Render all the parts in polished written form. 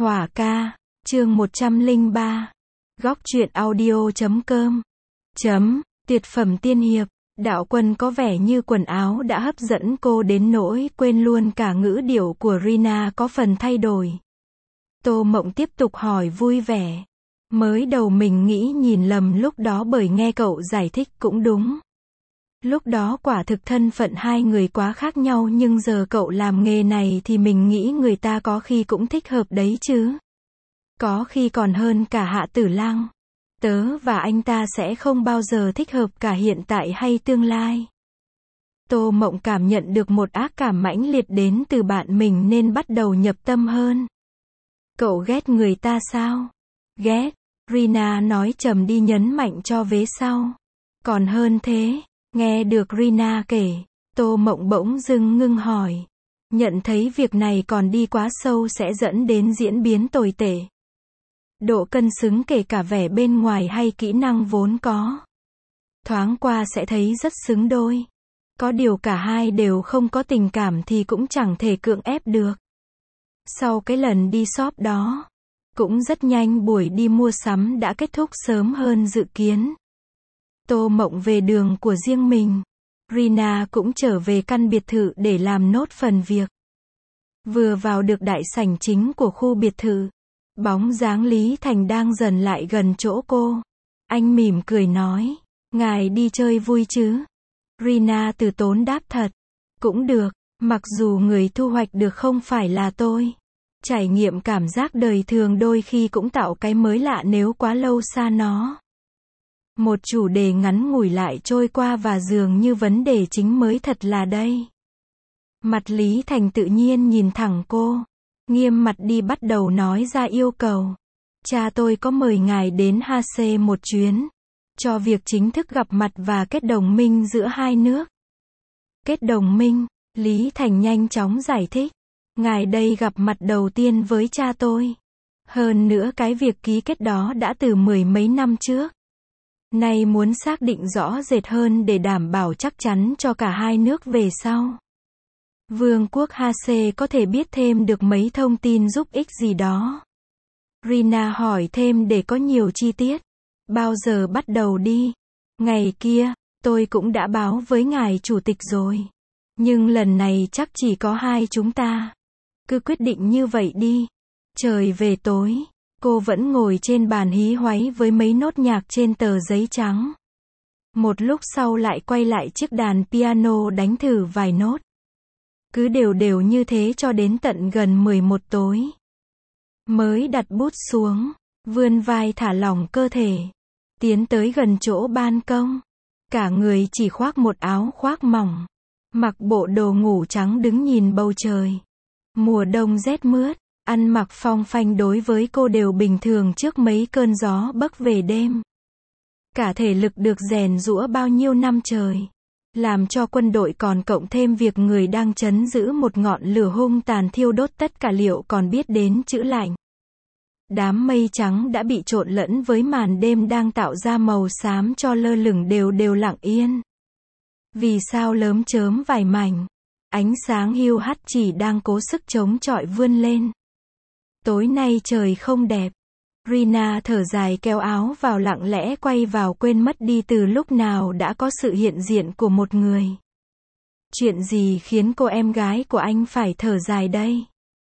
Hỏa ca, chương 103. Góc truyện audio.com. Tuyệt phẩm tiên hiệp. Đạo Quân có vẻ như quần áo đã hấp dẫn cô đến nỗi quên luôn cả ngữ điệu của Rina có phần thay đổi. Tô Mộng tiếp tục hỏi vui vẻ. Mới đầu mình nghĩ nhìn lầm lúc đó bởi nghe cậu giải thích cũng đúng. Lúc đó quả thực thân phận hai người quá khác nhau, nhưng giờ cậu làm nghề này thì mình nghĩ người ta có khi cũng thích hợp đấy chứ. Có khi còn hơn cả Hạ Tử Lang. Tớ và anh ta sẽ không bao giờ thích hợp cả hiện tại hay tương lai. Tô Mộng cảm nhận được một ác cảm mãnh liệt đến từ bạn mình nên bắt đầu nhập tâm hơn. Cậu ghét người ta sao? Ghét, Rina nói trầm đi, nhấn mạnh cho vế sau. Còn hơn thế. Nghe được Rina kể, Tô Mộng bỗng dưng ngưng hỏi. Nhận thấy việc này còn đi quá sâu sẽ dẫn đến diễn biến tồi tệ. Độ cân xứng kể cả vẻ bên ngoài hay kỹ năng vốn có. Thoáng qua sẽ thấy rất xứng đôi. Có điều cả hai đều không có tình cảm thì cũng chẳng thể cưỡng ép được. Sau cái lần đi shop đó, cũng rất nhanh buổi đi mua sắm đã kết thúc sớm hơn dự kiến. Tô Mộng về đường của riêng mình. Rina cũng trở về căn biệt thự để làm nốt phần việc. Vừa vào được đại sảnh chính của khu biệt thự, bóng dáng Lý Thành đang dần lại gần chỗ cô. Anh mỉm cười nói, ngài đi chơi vui chứ? Rina từ tốn đáp thật. Cũng được, mặc dù người thu hoạch được không phải là tôi. Trải nghiệm cảm giác đời thường đôi khi cũng tạo cái mới lạ nếu quá lâu xa nó. Một chủ đề ngắn ngủi lại trôi qua và dường như vấn đề chính mới thật là đây. Mặt Lý Thành tự nhiên nhìn thẳng cô. Nghiêm mặt đi bắt đầu nói ra yêu cầu. Cha tôi có mời ngài đến HC một chuyến. Cho việc chính thức gặp mặt và kết đồng minh giữa hai nước. Kết đồng minh, Lý Thành nhanh chóng giải thích. Ngài đây gặp mặt đầu tiên với cha tôi. Hơn nữa cái việc ký kết đó đã từ mười mấy năm trước. Nay muốn xác định rõ rệt hơn để đảm bảo chắc chắn cho cả hai nước về sau. Vương quốc HC có thể biết thêm được mấy thông tin giúp ích gì đó. Rina hỏi thêm để có nhiều chi tiết. Bao giờ bắt đầu đi? Ngày kia, tôi cũng đã báo với ngài chủ tịch rồi. Nhưng lần này chắc chỉ có hai chúng ta. Cứ quyết định như vậy đi. Trời về tối. Cô vẫn ngồi trên bàn hí hoáy với mấy nốt nhạc trên tờ giấy trắng. Một lúc sau lại quay lại chiếc đàn piano đánh thử vài nốt. Cứ đều đều như thế cho đến tận gần 11 tối. Mới đặt bút xuống, vươn vai thả lỏng cơ thể. Tiến tới gần chỗ ban công. Cả người chỉ khoác một áo khoác mỏng. Mặc bộ đồ ngủ trắng đứng nhìn bầu trời. Mùa đông rét mướt. Ăn mặc phong phanh đối với cô đều bình thường trước mấy cơn gió bấc về đêm. Cả thể lực được rèn giũa bao nhiêu năm trời. Làm cho quân đội còn cộng thêm việc người đang trấn giữ một ngọn lửa hung tàn thiêu đốt tất cả liệu còn biết đến chữ lạnh. Đám mây trắng đã bị trộn lẫn với màn đêm đang tạo ra màu xám cho lơ lửng đều đều lặng yên. Vì sao lớm chớm vài mảnh. Ánh sáng hiu hắt chỉ đang cố sức chống chọi vươn lên. Tối nay trời không đẹp. Rina thở dài kéo áo vào lặng lẽ quay vào quên mất đi từ lúc nào đã có sự hiện diện của một người. Chuyện gì khiến cô em gái của anh phải thở dài đây?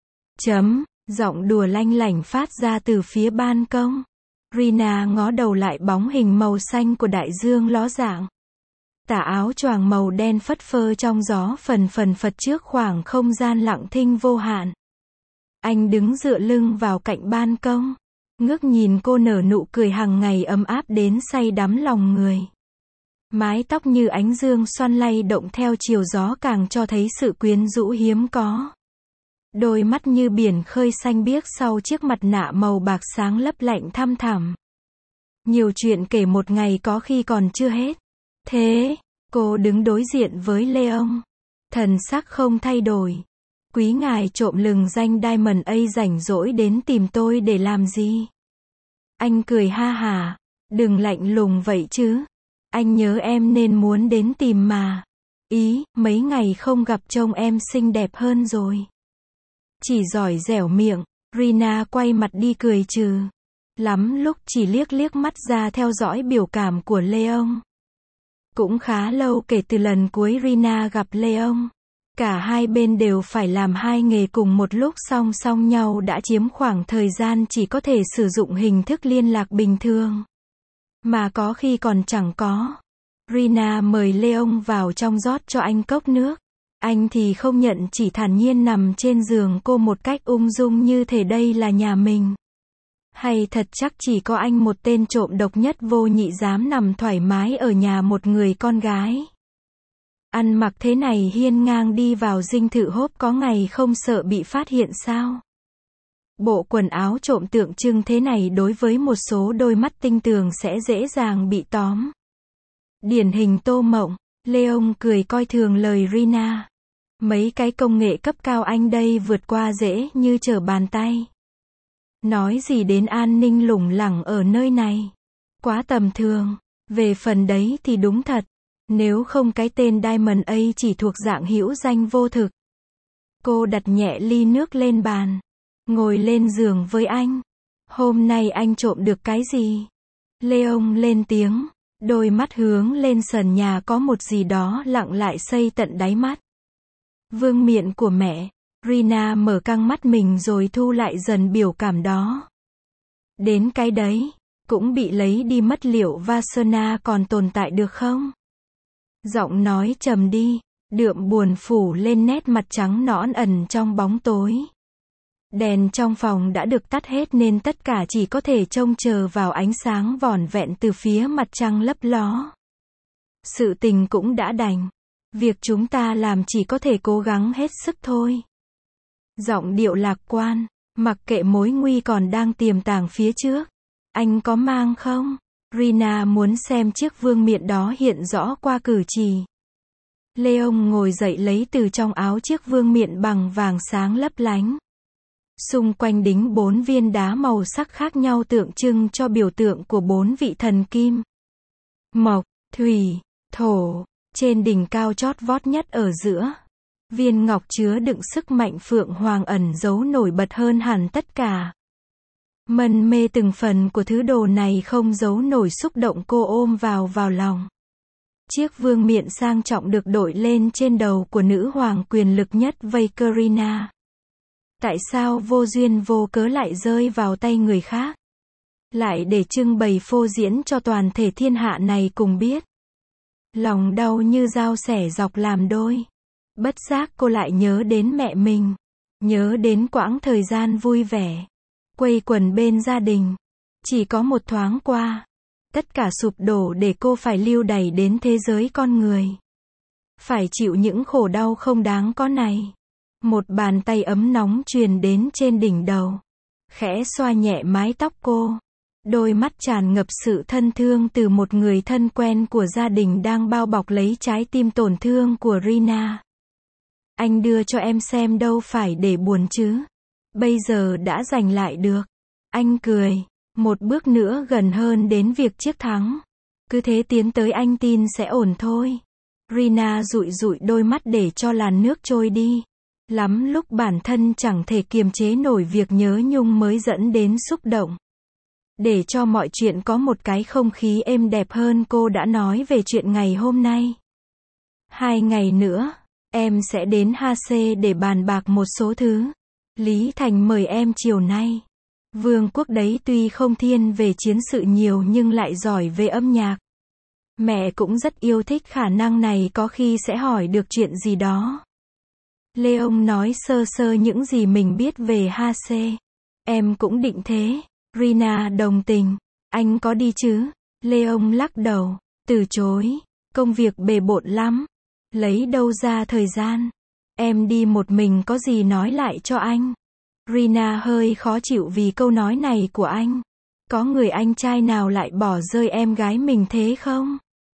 Giọng đùa lanh lảnh phát ra từ phía ban công. Rina ngó đầu lại bóng hình màu xanh của đại dương ló dạng. Tà áo choàng màu đen phất phơ trong gió phần phật trước khoảng không gian lặng thinh vô hạn. Anh đứng dựa lưng vào cạnh ban công. Ngước nhìn cô nở nụ cười hàng ngày ấm áp đến say đắm lòng người. Mái tóc như ánh dương xoăn lay động theo chiều gió càng cho thấy sự quyến rũ hiếm có. Đôi mắt như biển khơi xanh biếc sau chiếc mặt nạ màu bạc sáng lấp lạnh thăm thẳm. Nhiều chuyện kể một ngày có khi còn chưa hết. Thế, cô đứng đối diện với Leon. Thần sắc không thay đổi. Quý ngài trộm lừng danh Diamond A rảnh rỗi đến tìm tôi để làm gì? Anh cười ha hả. Đừng lạnh lùng vậy chứ. Anh nhớ em nên muốn đến tìm mà. Ý, mấy ngày không gặp trông em xinh đẹp hơn rồi. Chỉ giỏi dẻo miệng. Rina quay mặt đi cười trừ. Lắm lúc chỉ liếc liếc mắt ra theo dõi biểu cảm của Leon. Cũng khá lâu kể từ lần cuối Rina gặp Leon. Cả hai bên đều phải làm hai nghề cùng một lúc song song nhau đã chiếm khoảng thời gian chỉ có thể sử dụng hình thức liên lạc bình thường. Mà có khi còn chẳng có. Rina mời Leon vào trong rót cho anh cốc nước. Anh thì không nhận, chỉ thản nhiên nằm trên giường cô một cách ung dung như thể đây là nhà mình. Hay thật chắc chỉ có anh một tên trộm độc nhất vô nhị dám nằm thoải mái ở nhà một người con gái. Ăn mặc thế này hiên ngang đi vào dinh thự Hốp có ngày không sợ bị phát hiện sao? Bộ quần áo trộm tượng trưng thế này đối với một số đôi mắt tinh tường sẽ dễ dàng bị tóm. Điển hình Tô Mộng. Leon cười coi thường lời Rina. Mấy cái công nghệ cấp cao anh đây vượt qua dễ như trở bàn tay. Nói gì đến an ninh lủng lẳng ở nơi này. Quá tầm thường. Về phần đấy thì đúng thật. Nếu không cái tên Diamond A chỉ thuộc dạng hữu danh vô thực. Cô đặt nhẹ ly nước lên bàn. Ngồi lên giường với anh. Hôm nay anh trộm được cái gì? Leon lên tiếng. Đôi mắt hướng lên sàn nhà có một gì đó lặng lại xây tận đáy mắt. Vương miện của mẹ. Rina mở căng mắt mình rồi thu lại dần biểu cảm đó. Đến cái đấy, cũng bị lấy đi mất, liệu Vasana còn tồn tại được không? Giọng nói trầm đi, đượm buồn phủ lên nét mặt trắng nõn ẩn trong bóng tối. Đèn trong phòng đã được tắt hết nên tất cả chỉ có thể trông chờ vào ánh sáng vỏn vẹn từ phía mặt trăng lấp ló. Sự tình cũng đã đành. Việc chúng ta làm chỉ có thể cố gắng hết sức thôi. Giọng điệu lạc quan, mặc kệ mối nguy còn đang tiềm tàng phía trước. Anh có mang không? Rina muốn xem chiếc vương miện đó hiện rõ qua cử chỉ. Leon ngồi dậy lấy từ trong áo chiếc vương miện bằng vàng sáng lấp lánh. Xung quanh đính 4 viên đá màu sắc khác nhau tượng trưng cho biểu tượng của 4 vị thần kim. Mộc, thủy, thổ, trên đỉnh cao chót vót nhất ở giữa. Viên ngọc chứa đựng sức mạnh phượng hoàng ẩn giấu nổi bật hơn hẳn tất cả. Mân mê từng phần của thứ đồ này không giấu nổi xúc động cô ôm vào lòng. Chiếc vương miện sang trọng được đội lên trên đầu của nữ hoàng quyền lực nhất Vakerina. Tại sao vô duyên vô cớ lại rơi vào tay người khác? Lại để trưng bày phô diễn cho toàn thể thiên hạ này cùng biết. Lòng đau như dao xẻ dọc làm đôi. Bất giác cô lại nhớ đến mẹ mình. Nhớ đến quãng thời gian vui vẻ. Quây quần bên gia đình. Chỉ có một thoáng qua. Tất cả sụp đổ để cô phải lưu đày đến thế giới con người. Phải chịu những khổ đau không đáng có này. Một bàn tay ấm nóng truyền đến trên đỉnh đầu. Khẽ xoa nhẹ mái tóc cô. Đôi mắt tràn ngập sự thân thương từ một người thân quen của gia đình đang bao bọc lấy trái tim tổn thương của Rina. Anh đưa cho em xem đâu phải để buồn chứ. Bây giờ đã giành lại được. Anh cười. Một bước nữa gần hơn đến việc chiếc thắng. Cứ thế tiến tới, anh tin sẽ ổn thôi. Rina dụi dụi đôi mắt để cho làn nước trôi đi. Lắm lúc bản thân chẳng thể kiềm chế nổi việc nhớ nhung mới dẫn đến xúc động. Để cho mọi chuyện có một cái không khí êm đẹp hơn, cô đã nói về chuyện ngày hôm nay. 2 ngày nữa, em sẽ đến HC để bàn bạc một số thứ. Lý Thành mời em chiều nay. Vương quốc đấy tuy không thiên về chiến sự nhiều nhưng lại giỏi về âm nhạc. Mẹ cũng rất yêu thích khả năng này, có khi sẽ hỏi được chuyện gì đó. Leon nói sơ sơ những gì mình biết về HC. Em cũng định thế. Rina đồng tình. Anh có đi chứ? Leon lắc đầu, từ chối. Công việc bề bộn lắm. Lấy đâu ra thời gian? Em đi một mình có gì nói lại cho anh? Rina hơi khó chịu vì câu nói này của anh. Có người anh trai nào lại bỏ rơi em gái mình thế không?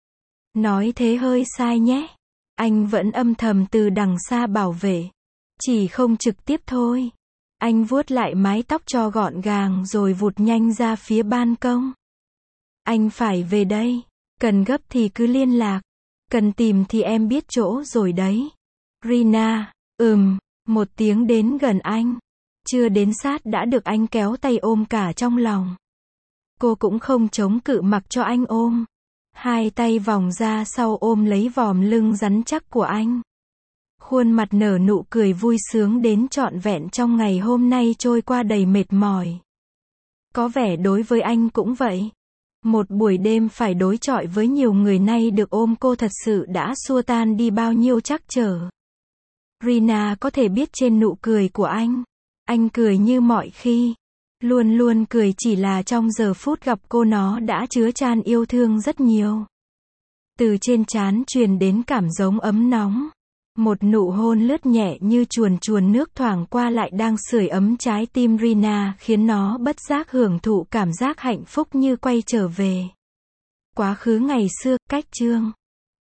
Nói thế hơi sai nhé. Anh vẫn âm thầm từ đằng xa bảo vệ. Chỉ không trực tiếp thôi. Anh vuốt lại mái tóc cho gọn gàng rồi vụt nhanh ra phía ban công. Anh phải về đây. Cần gấp thì cứ liên lạc. Cần tìm thì em biết chỗ rồi đấy. Rina, một tiếng đến gần anh. Chưa đến sát đã được anh kéo tay ôm cả trong lòng. Cô cũng không chống cự mặc cho anh ôm. Hai tay vòng ra sau ôm lấy vòm lưng rắn chắc của anh. Khuôn mặt nở nụ cười vui sướng đến trọn vẹn trong ngày hôm nay trôi qua đầy mệt mỏi. Có vẻ đối với anh cũng vậy. Một buổi đêm phải đối chọi với nhiều người nay được ôm cô thật sự đã xua tan đi bao nhiêu trắc trở. Rina có thể biết trên nụ cười của anh. Anh cười như mọi khi. Luôn luôn cười, chỉ là trong giờ phút gặp cô nó đã chứa chan yêu thương rất nhiều. Từ trên trán truyền đến cảm giống ấm nóng. Một nụ hôn lướt nhẹ như chuồn chuồn nước thoảng qua lại đang sưởi ấm trái tim Rina, khiến nó bất giác hưởng thụ cảm giác hạnh phúc như quay trở về quá khứ ngày xưa. Cách chương